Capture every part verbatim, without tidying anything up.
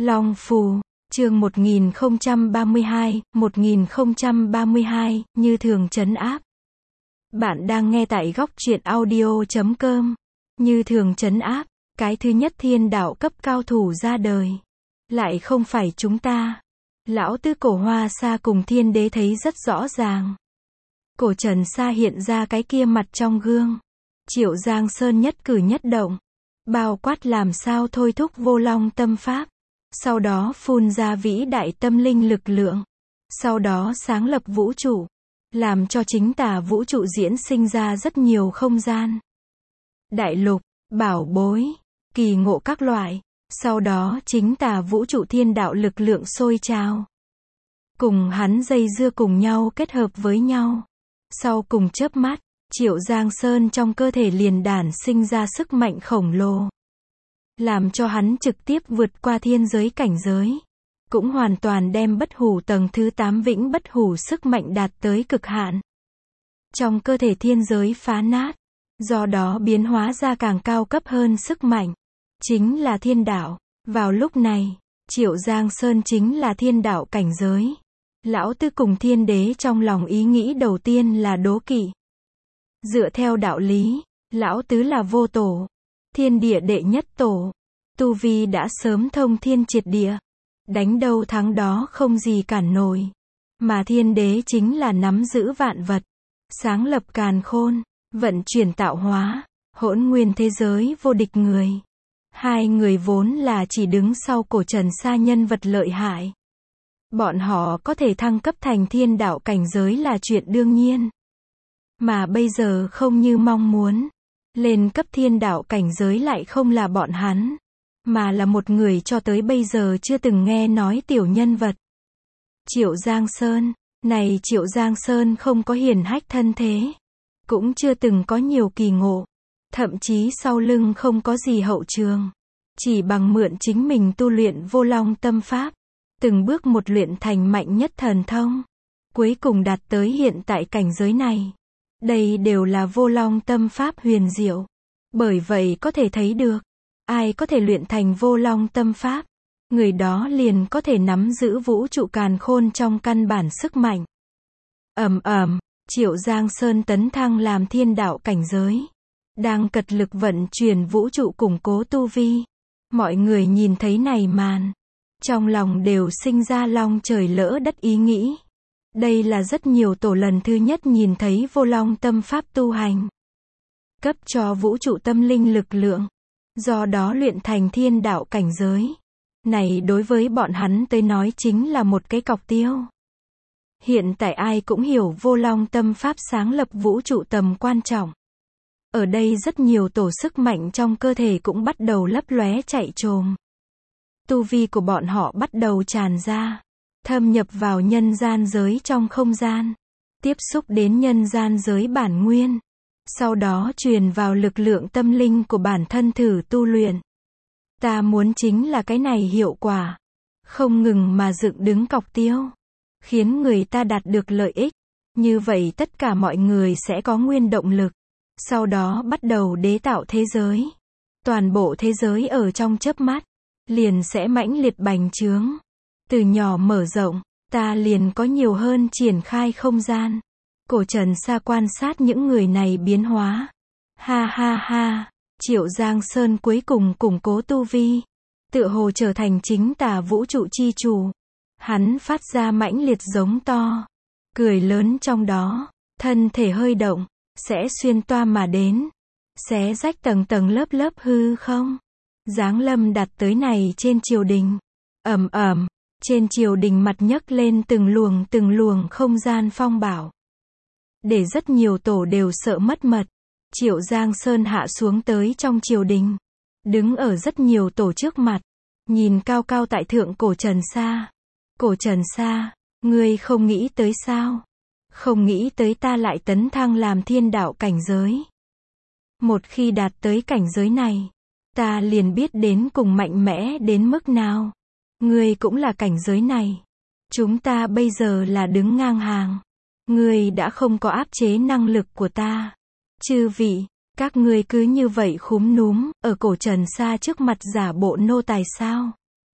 Long Phù, chương một nghìn không trăm ba mươi hai, một nghìn không trăm ba mươi hai, như thường trấn áp. Bạn đang nghe tại góc truyện audio chấm com. Như thường trấn áp, cái thứ nhất thiên đạo cấp cao thủ ra đời. Lại không phải chúng ta. Lão tứ Cổ Hoa Sa cùng thiên đế thấy rất rõ ràng. Cổ Trần Sa hiện ra cái kia mặt trong gương. Triệu Giang Sơn nhất cử nhất động. Bao quát làm sao thôi thúc vô long tâm pháp. Sau đó phun ra vĩ đại tâm linh lực lượng. Sau đó sáng lập vũ trụ. Làm cho chính tà vũ trụ diễn sinh ra rất nhiều không gian. Đại lục, bảo bối, kỳ ngộ các loại. Sau đó chính tà vũ trụ thiên đạo lực lượng sôi trào. Cùng hắn dây dưa cùng nhau kết hợp với nhau. Sau cùng chớp mắt, Triệu Giang Sơn trong cơ thể liền đản sinh ra sức mạnh khổng lồ. Làm cho hắn trực tiếp vượt qua thiên giới cảnh giới. Cũng hoàn toàn đem bất hủ tầng thứ tám vĩnh bất hủ sức mạnh đạt tới cực hạn. Trong cơ thể thiên giới phá nát. Do đó biến hóa ra càng cao cấp hơn sức mạnh. Chính là thiên đạo. Vào lúc này, Triệu Giang Sơn chính là thiên đạo cảnh giới. Lão tứ cùng thiên đế trong lòng ý nghĩ đầu tiên là đố kỵ. Dựa theo đạo lý, lão tứ là vô tổ. Thiên địa đệ nhất tổ. Tu vi đã sớm thông thiên triệt địa. Đánh đâu thắng đó không gì cản nổi. Mà thiên đế chính là nắm giữ vạn vật. Sáng lập càn khôn. Vận chuyển tạo hóa. Hỗn nguyên thế giới vô địch người. Hai người vốn là chỉ đứng sau Cổ Trần Sa nhân vật lợi hại. Bọn họ có thể thăng cấp thành thiên đạo cảnh giới là chuyện đương nhiên. Mà bây giờ không như mong muốn. Lên cấp thiên đạo cảnh giới lại không là bọn hắn. Mà là một người cho tới bây giờ chưa từng nghe nói tiểu nhân vật. Triệu Giang Sơn. Này Triệu Giang Sơn không có hiển hách thân thế. Cũng chưa từng có nhiều kỳ ngộ. Thậm chí sau lưng không có gì hậu trường. Chỉ bằng mượn chính mình tu luyện vô long tâm pháp. Từng bước một luyện thành mạnh nhất thần thông. Cuối cùng đạt tới hiện tại cảnh giới này. Đây đều là vô long tâm pháp huyền diệu. Bởi vậy có thể thấy được. Ai có thể luyện thành vô long tâm pháp. Người đó liền có thể nắm giữ vũ trụ càn khôn trong căn bản sức mạnh. Ầm ầm, Triệu Giang Sơn tấn thăng làm thiên đạo cảnh giới. Đang cật lực vận chuyển vũ trụ củng cố tu vi. Mọi người nhìn thấy này màn. Trong lòng đều sinh ra long trời lỡ đất ý nghĩ. Đây là rất nhiều tổ lần thứ nhất nhìn thấy vô long tâm pháp tu hành. Cấp cho vũ trụ tâm linh lực lượng. Do đó luyện thành thiên đạo cảnh giới. Này đối với bọn hắn tới nói chính là một cái cọc tiêu. Hiện tại ai cũng hiểu vô long tâm pháp sáng lập vũ trụ tầm quan trọng. Ở đây rất nhiều tổ sức mạnh trong cơ thể cũng bắt đầu lấp lóe chạy trồm. Tu vi của bọn họ bắt đầu tràn ra. Thâm nhập vào nhân gian giới trong không gian. Tiếp xúc đến nhân gian giới bản nguyên. Sau đó truyền vào lực lượng tâm linh của bản thân thử tu luyện. Ta muốn chính là cái này hiệu quả. Không ngừng mà dựng đứng cọc tiêu. Khiến người ta đạt được lợi ích. Như vậy tất cả mọi người sẽ có nguyên động lực. Sau đó bắt đầu đế tạo thế giới. Toàn bộ thế giới ở trong chớp mắt. Liền sẽ mãnh liệt bành trướng. Từ nhỏ mở rộng. Ta liền có nhiều hơn triển khai không gian. Cổ Trần Sa quan sát những người này biến hóa. Ha ha ha. Triệu Giang Sơn cuối cùng củng cố tu vi. Tựa hồ trở thành chính tà vũ trụ chi chủ. Hắn phát ra mãnh liệt giống to. Cười lớn trong đó. Thân thể hơi động. Sẽ xuyên toa mà đến. Xé rách tầng tầng lớp lớp hư không. Giáng lâm đặt tới này trên triều đình. Ầm ầm. Trên triều đình mặt nhấc lên từng luồng từng luồng không gian phong bạo. Để rất nhiều tổ đều sợ mất mật. Triệu Giang Sơn hạ xuống tới trong triều đình. Đứng ở rất nhiều tổ trước mặt. Nhìn cao cao tại thượng Cổ Trần Sa. Cổ Trần Sa, ngươi không nghĩ tới sao? Không nghĩ tới ta lại tấn thăng làm thiên đạo cảnh giới. Một khi đạt tới cảnh giới này. Ta liền biết đến cùng mạnh mẽ đến mức nào. Ngươi cũng là cảnh giới này. Chúng ta bây giờ là đứng ngang hàng. Ngươi đã không có áp chế năng lực của ta. Chư vị, các ngươi cứ như vậy khúm núm, ở Cổ Trần Sa trước mặt giả bộ nô tài sao?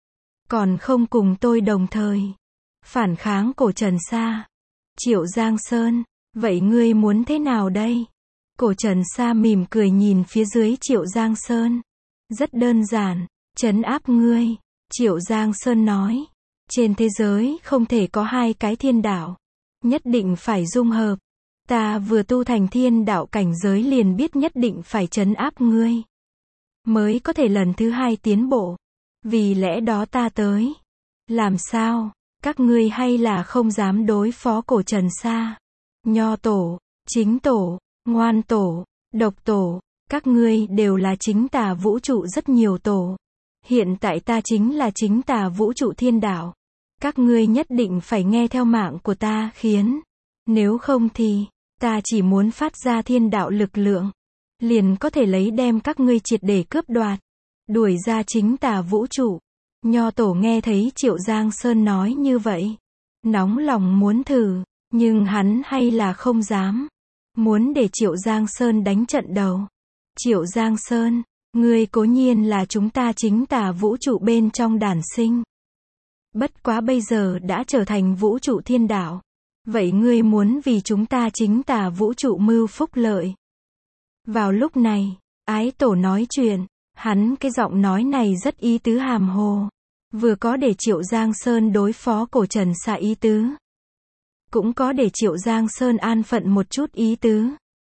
còn không cùng tôi đồng thời phản kháng cổ Trần Sa. Triệu Giang Sơn, vậy ngươi muốn thế nào đây? Cổ Trần Sa mỉm cười nhìn phía dưới Triệu Giang Sơn. Rất đơn giản, trấn áp ngươi. Triệu Giang Sơn nói, trên thế giới không thể có hai cái thiên đạo, nhất định phải dung hợp. Ta vừa tu thành thiên đạo cảnh giới liền biết nhất định phải trấn áp ngươi, mới có thể lần thứ hai tiến bộ. Vì lẽ đó ta tới. Làm sao? Các ngươi hay là không dám đối phó cổ Trần Sa? Nho tổ, chính tổ, ngoan tổ, độc tổ, các ngươi đều là chính tà vũ trụ rất nhiều tổ. Hiện tại ta chính là chính tà vũ trụ thiên đạo. Các ngươi nhất định phải nghe theo mạng của ta khiến. Nếu không thì, ta chỉ muốn phát ra thiên đạo lực lượng, liền có thể lấy đem các ngươi triệt để cướp đoạt, đuổi ra chính tà vũ trụ. Nho tổ nghe thấy Triệu Giang Sơn nói như vậy, nóng lòng muốn thử, nhưng hắn hay là không dám. Muốn để Triệu Giang Sơn đánh trận đầu. Triệu Giang Sơn, ngươi cố nhiên là chúng ta chính tà vũ trụ bên trong đản sinh. Bất quá bây giờ đã trở thành vũ trụ thiên đạo. Vậy ngươi muốn vì chúng ta chính tà vũ trụ mưu phúc lợi. Vào lúc này, ái tổ nói chuyện, hắn cái giọng nói này rất ý tứ hàm hồ. Vừa có để Triệu Giang Sơn đối phó cổ Trần Sa ý tứ, cũng có để Triệu Giang Sơn an phận một chút ý tứ.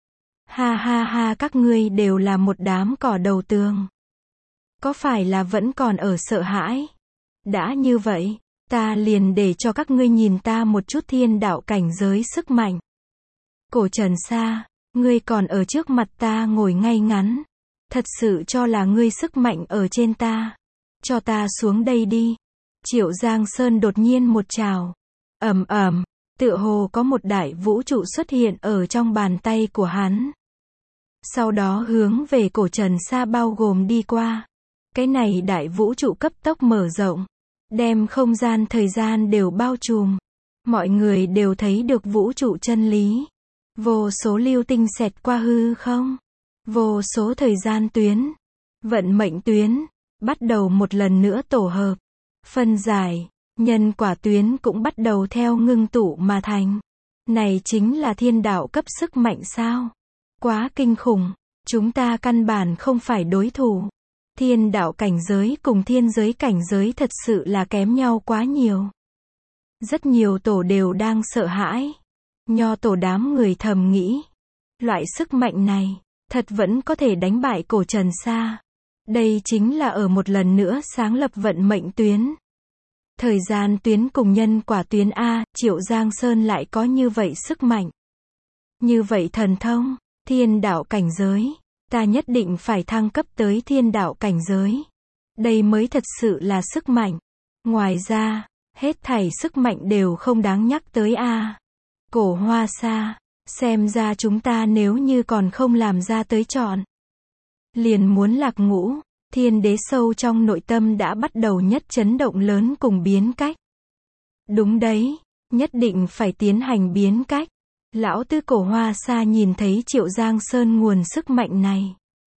Ha ha ha, các ngươi đều là một đám cỏ đầu tường. Có phải là vẫn còn ở sợ hãi? Đã như vậy, ta liền để cho các ngươi nhìn ta một chút thiên đạo cảnh giới sức mạnh. Cổ Trần Sa, ngươi còn ở trước mặt ta ngồi ngay ngắn. Thật sự cho là ngươi sức mạnh ở trên ta. Cho ta xuống đây đi. Triệu Giang Sơn đột nhiên một trào. Ầm ầm, tựa hồ có một đại vũ trụ xuất hiện ở trong bàn tay của hắn. Sau đó hướng về cổ Trần Sa bao gồm đi qua. Cái này đại vũ trụ cấp tốc mở rộng, đem không gian thời gian đều bao trùm. Mọi người đều thấy được vũ trụ chân lý. Vô số lưu tinh xẹt qua hư không. Vô số thời gian tuyến, vận mệnh tuyến, bắt đầu một lần nữa tổ hợp, phân giải, nhân quả tuyến cũng bắt đầu theo ngưng tụ mà thành. Này chính là thiên đạo cấp sức mạnh sao? Quá kinh khủng, chúng ta căn bản không phải đối thủ. Thiên đạo cảnh giới cùng thiên giới cảnh giới thật sự là kém nhau quá nhiều. Rất nhiều tổ đều đang sợ hãi. Nho tổ đám người thầm nghĩ, loại sức mạnh này, thật vẫn có thể đánh bại cổ Trần Sa. Đây chính là ở một lần nữa sáng lập vận mệnh tuyến. Thời gian tuyến cùng nhân quả tuyến A, Triệu Giang Sơn lại có như vậy sức mạnh. Như vậy thần thông, thiên đạo cảnh giới, ta nhất định phải thăng cấp tới thiên đạo cảnh giới. Đây mới thật sự là sức mạnh. Ngoài ra, hết thảy sức mạnh đều không đáng nhắc tới A. Cổ Hoa Sa, xem ra chúng ta nếu như còn không làm ra tới chọn, liền muốn lạc ngũ. Thiên đế sâu trong nội tâm đã bắt đầu nhất chấn động lớn cùng biến cách. Đúng đấy, nhất định phải tiến hành biến cách. Lão Tư Cổ Hoa Sa nhìn thấy Triệu Giang Sơn nguồn sức mạnh này,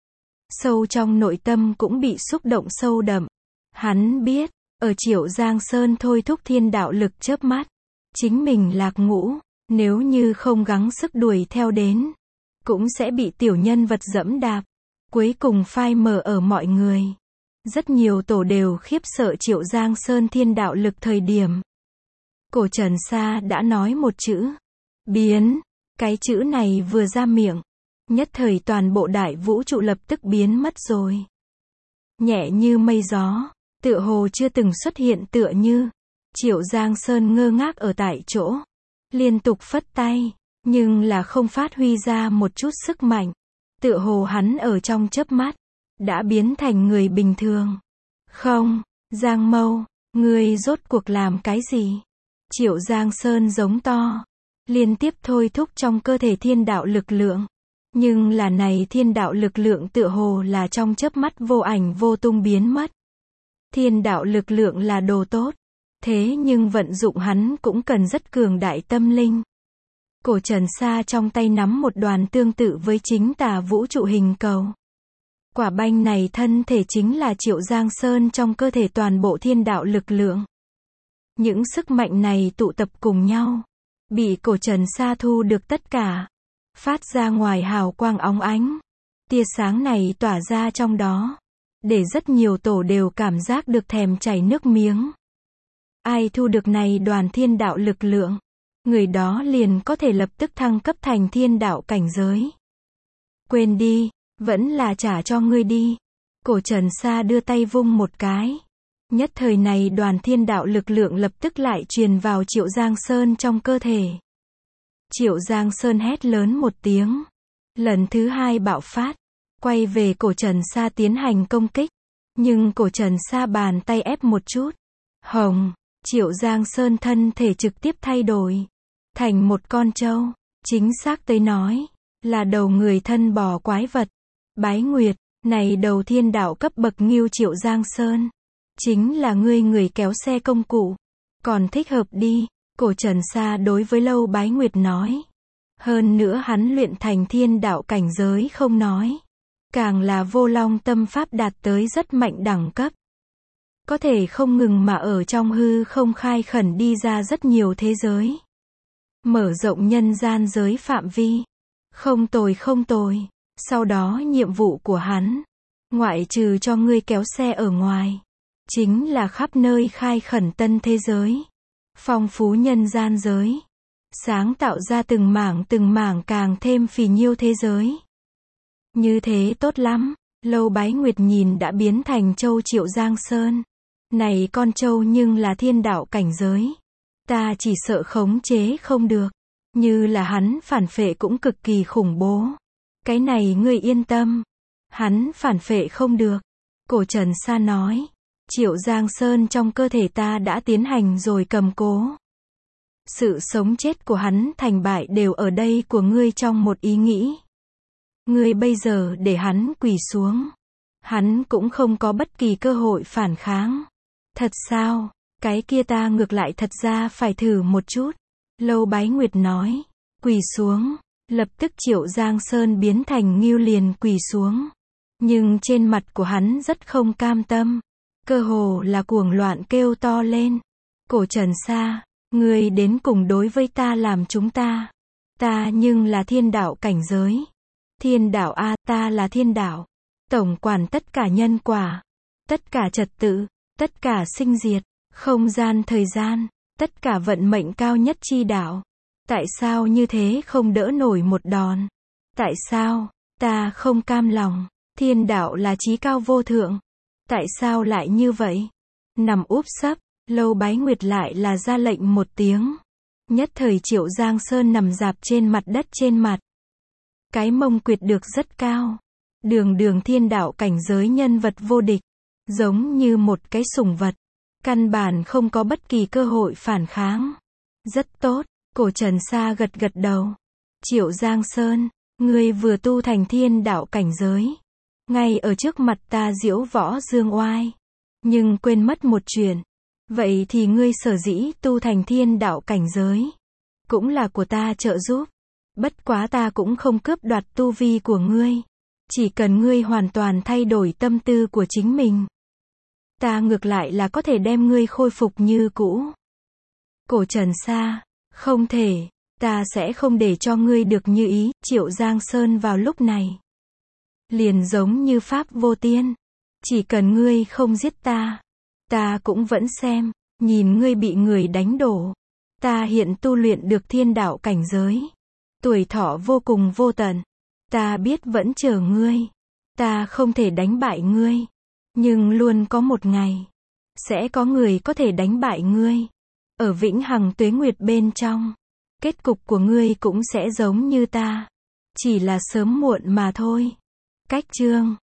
sâu trong nội tâm cũng bị xúc động sâu đậm. Hắn biết, ở Triệu Giang Sơn thôi thúc thiên đạo lực chớp mắt, chính mình lạc ngũ, nếu như không gắng sức đuổi theo đến, cũng sẽ bị tiểu nhân vật dẫm đạp. Cuối cùng phai mờ ở mọi người. Rất nhiều tổ đều khiếp sợ Triệu Giang Sơn thiên đạo lực thời điểm. Cổ Trần Sa đã nói một chữ. Biến. Cái chữ này vừa ra miệng, nhất thời toàn bộ đại vũ trụ lập tức biến mất rồi. Nhẹ như mây gió, tựa hồ chưa từng xuất hiện tựa như. Triệu Giang Sơn ngơ ngác ở tại chỗ, liên tục phất tay, nhưng là không phát huy ra một chút sức mạnh. Tựa hồ hắn ở trong chớp mắt, đã biến thành người bình thường. Không, Giang Mâu, ngươi rốt cuộc làm cái gì? Triệu Giang Sơn giống to, liên tiếp thôi thúc trong cơ thể thiên đạo lực lượng. Nhưng là này thiên đạo lực lượng tựa hồ là trong chớp mắt vô ảnh vô tung biến mất. Thiên đạo lực lượng là đồ tốt, thế nhưng vận dụng hắn cũng cần rất cường đại tâm linh. Cổ Trần Sa trong tay nắm một đoàn tương tự với chính tà vũ trụ hình cầu. Quả banh này thân thể chính là Triệu Giang Sơn trong cơ thể toàn bộ thiên đạo lực lượng. Những sức mạnh này tụ tập cùng nhau, bị cổ Trần Sa thu được tất cả, phát ra ngoài hào quang óng ánh. Tia sáng này tỏa ra trong đó, để rất nhiều tổ đều cảm giác được thèm chảy nước miếng. Ai thu được này đoàn thiên đạo lực lượng, người đó liền có thể lập tức thăng cấp thành thiên đạo cảnh giới. Quên đi, vẫn là trả cho ngươi đi. Cổ Trần Sa đưa tay vung một cái. Nhất thời này đoàn thiên đạo lực lượng lập tức lại truyền vào Triệu Giang Sơn trong cơ thể. Triệu Giang Sơn hét lớn một tiếng. Lần thứ hai bạo phát, quay về cổ Trần Sa tiến hành công kích. Nhưng cổ Trần Sa bàn tay ép một chút. Hồng, Triệu Giang Sơn thân thể trực tiếp thay đổi. Thành một con trâu. Chính xác tới nói, là đầu người thân bò quái vật. Bái Nguyệt, này đầu thiên đạo cấp bậc Ngưu Triệu Giang Sơn. Chính là ngươi người kéo xe công cụ. Còn thích hợp đi, cổ Trần Sa đối với Lâu Bái Nguyệt nói. Hơn nữa hắn luyện thành thiên đạo cảnh giới không nói. Càng là vô long tâm pháp đạt tới rất mạnh đẳng cấp. Có thể không ngừng mà ở trong hư không khai khẩn đi ra rất nhiều thế giới. Mở rộng nhân gian giới phạm vi. Không tồi không tồi. Sau đó nhiệm vụ của hắn, ngoại trừ cho ngươi kéo xe ở ngoài, chính là khắp nơi khai khẩn tân thế giới. Phong phú nhân gian giới. Sáng tạo ra từng mảng từng mảng càng thêm phì nhiêu thế giới. Như thế tốt lắm. Lâu Bái Nguyệt nhìn đã biến thành châu Triệu Giang Sơn. Này con trâu nhưng là thiên đạo cảnh giới. Ta chỉ sợ khống chế không được. Như là hắn phản phệ cũng cực kỳ khủng bố. Cái này ngươi yên tâm. Hắn phản phệ không được. Cổ Trần Sa nói. Triệu Giang Sơn trong cơ thể ta đã tiến hành rồi cầm cố. Sự sống chết của hắn thành bại đều ở đây của ngươi trong một ý nghĩ. Ngươi bây giờ để hắn quỳ xuống. Hắn cũng không có bất kỳ cơ hội phản kháng. Thật sao? Cái kia ta ngược lại thật ra phải thử một chút. Lâu Bái Nguyệt nói. Quỳ xuống. Lập tức Triệu Giang Sơn biến thành Ngưu liền quỳ xuống. Nhưng trên mặt của hắn rất không cam tâm. Cơ hồ là cuồng loạn kêu to lên. Cổ Trần Sa, ngươi đến cùng đối với ta làm chúng ta. Ta nhưng là thiên đạo cảnh giới. Thiên đạo a, ta là thiên đạo. Tổng quản tất cả nhân quả. Tất cả trật tự. Tất cả sinh diệt. Không gian thời gian. Tất cả vận mệnh cao nhất chi đạo. Tại sao như thế không đỡ nổi một đòn? Tại sao? Ta không cam lòng. Thiên đạo là chí cao vô thượng. Tại sao lại như vậy? Nằm úp sấp, Lâu Bái Nguyệt lại là ra lệnh một tiếng. Nhất thời Triệu Giang Sơn nằm rạp trên mặt đất trên mặt. Cái mông quyệt được rất cao. Đường đường thiên đạo cảnh giới nhân vật vô địch. Giống như một cái sủng vật. Căn bản không có bất kỳ cơ hội phản kháng. Rất tốt, cổ Trần Sa gật gật đầu. Triệu Giang Sơn, ngươi vừa tu thành thiên đạo cảnh giới. Ngay ở trước mặt ta diễu võ dương oai. Nhưng quên mất một chuyện. Vậy thì ngươi sở dĩ tu thành thiên đạo cảnh giới. Cũng là của ta trợ giúp. Bất quá ta cũng không cướp đoạt tu vi của ngươi. Chỉ cần ngươi hoàn toàn thay đổi tâm tư của chính mình. Ta ngược lại là có thể đem ngươi khôi phục như cũ. Cổ Trần Sa, không thể. Ta sẽ không để cho ngươi được như ý. Triệu Giang Sơn vào lúc này. Liền giống như Pháp vô tiên. Chỉ cần ngươi không giết ta. Ta cũng vẫn xem. Nhìn ngươi bị người đánh đổ. Ta hiện tu luyện được thiên đạo cảnh giới. Tuổi thọ vô cùng vô tận. Ta biết vẫn chờ ngươi. Ta không thể đánh bại ngươi. Nhưng luôn có một ngày. Sẽ có người có thể đánh bại ngươi. Ở vĩnh hằng tuế nguyệt bên trong. Kết cục của ngươi cũng sẽ giống như ta. Chỉ là sớm muộn mà thôi. Cách chương